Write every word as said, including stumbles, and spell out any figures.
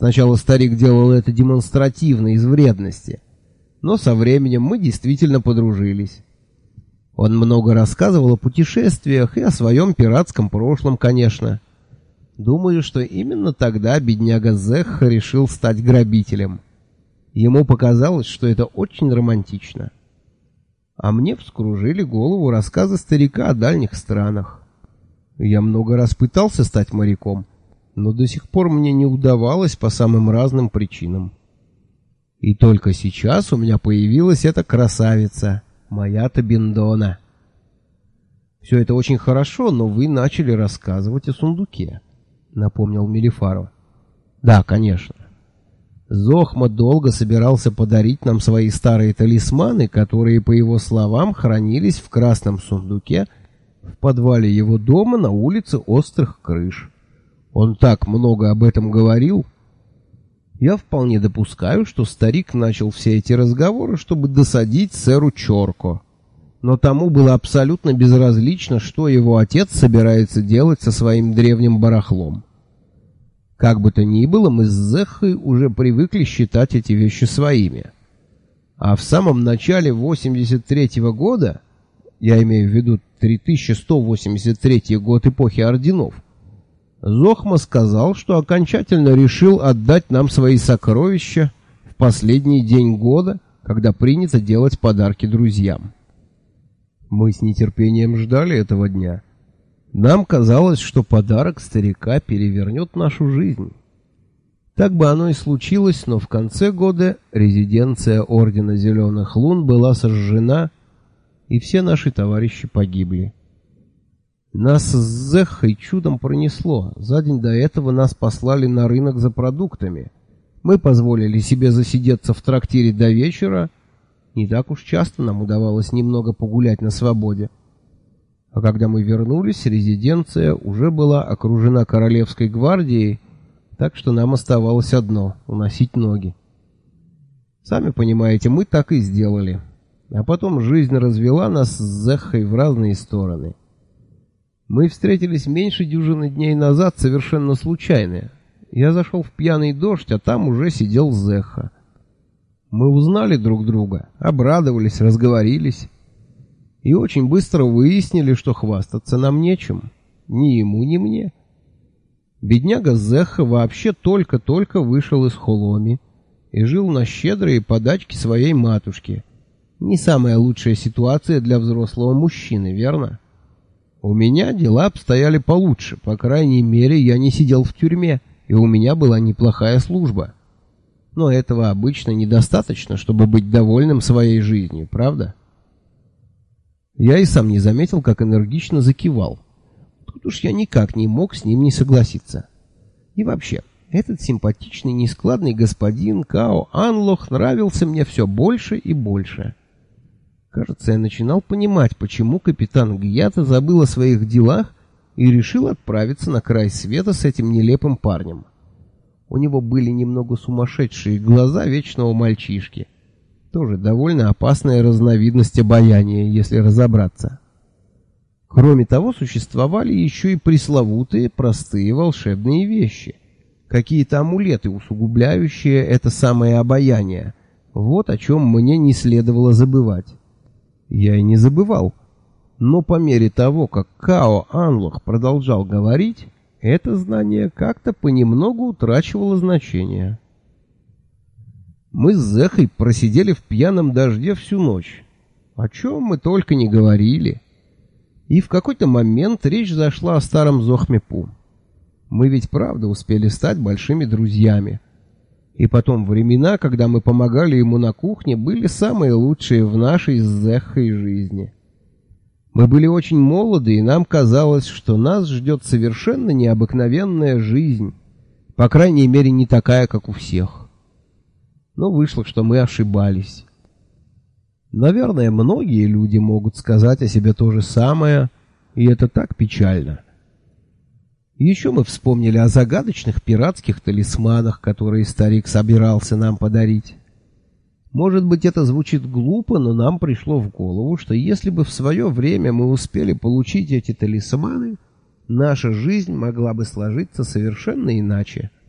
Сначала старик делал это демонстративно, из вредности, но со временем мы действительно подружились. Он много рассказывал о путешествиях и о своем пиратском прошлом, конечно. Думаю, что именно тогда бедняга Зехха решил стать грабителем. Ему показалось, что это очень романтично. А мне вскружили голову рассказы старика о дальних странах. Я много раз пытался стать моряком, но до сих пор мне не удавалось по самым разным причинам. И только сейчас у меня появилась эта красавица, моя Табиндона. Все это очень хорошо, но вы начали рассказывать о сундуке, напомнил Мелифару. Да, конечно. Зохма долго собирался подарить нам свои старые талисманы, которые, по его словам, хранились в красном сундуке в подвале его дома на улице Острых Крыш. Он так много об этом говорил. Я вполне допускаю, что старик начал все эти разговоры, чтобы досадить сэру Чорко. Но тому было абсолютно безразлично, что его отец собирается делать со своим древним барахлом. Как бы то ни было, мы с Зехой уже привыкли считать эти вещи своими. А в самом начале восемьдесят третьего года, я имею в виду три тысячи сто восемьдесят третий год эпохи орденов, Зохма сказал, что окончательно решил отдать нам свои сокровища в последний день года, когда принято делать подарки друзьям. Мы с нетерпением ждали этого дня. Нам казалось, что подарок старика перевернет нашу жизнь. Так бы оно и случилось, но в конце года резиденция Ордена Зеленых Лун была сожжена, и все наши товарищи погибли. Нас с Зехой чудом пронесло. За день до этого нас послали на рынок за продуктами. Мы позволили себе засидеться в трактире до вечера. Не так уж часто нам удавалось немного погулять на свободе. А когда мы вернулись, резиденция уже была окружена королевской гвардией, так что нам оставалось одно — уносить ноги. Сами понимаете, мы так и сделали. А потом жизнь развела нас с Зехой в разные стороны. Мы встретились меньше дюжины дней назад совершенно случайно. Я зашел в пьяный дождь, а там уже сидел Зеха. Мы узнали друг друга, обрадовались, разговорились. И очень быстро выяснили, что хвастаться нам нечем. Ни ему, ни мне. Бедняга Зеха вообще только-только вышел из Холоми и жил на щедрые подачки своей матушки. Не самая лучшая ситуация для взрослого мужчины, верно? У меня дела обстояли получше, по крайней мере, я не сидел в тюрьме, и у меня была неплохая служба. Но этого обычно недостаточно, чтобы быть довольным своей жизнью, правда? Я и сам не заметил, как энергично закивал. Тут уж я никак не мог с ним не согласиться. И вообще, этот симпатичный, нескладный господин Као Анлох нравился мне все больше и больше. Кажется, я начинал понимать, почему капитан Гьята забыл о своих делах и решил отправиться на край света с этим нелепым парнем. У него были немного сумасшедшие глаза вечного мальчишки. Тоже довольно опасная разновидность обаяния, если разобраться. Кроме того, существовали еще и пресловутые простые волшебные вещи. Какие-то амулеты, усугубляющие это самое обаяние. Вот о чем мне не следовало забывать. Я и не забывал. Но по мере того, как Као Анлох продолжал говорить, это знание как-то понемногу утрачивало значение. Мы с Зехой просидели в пьяном дожде всю ночь. О чем мы только не говорили. И в какой-то момент речь зашла о старом Зохмепу. Мы ведь правда успели стать большими друзьями. И потом времена, когда мы помогали ему на кухне, были самые лучшие в нашей с Зехой жизни. Мы были очень молоды, и нам казалось, что нас ждет совершенно необыкновенная жизнь. По крайней мере, не такая, как у всех. Но вышло, что мы ошибались. Наверное, многие люди могут сказать о себе то же самое, и это так печально. Еще мы вспомнили о загадочных пиратских талисманах, которые старик собирался нам подарить. Может быть, это звучит глупо, но нам пришло в голову, что если бы в свое время мы успели получить эти талисманы, наша жизнь могла бы сложиться совершенно иначе.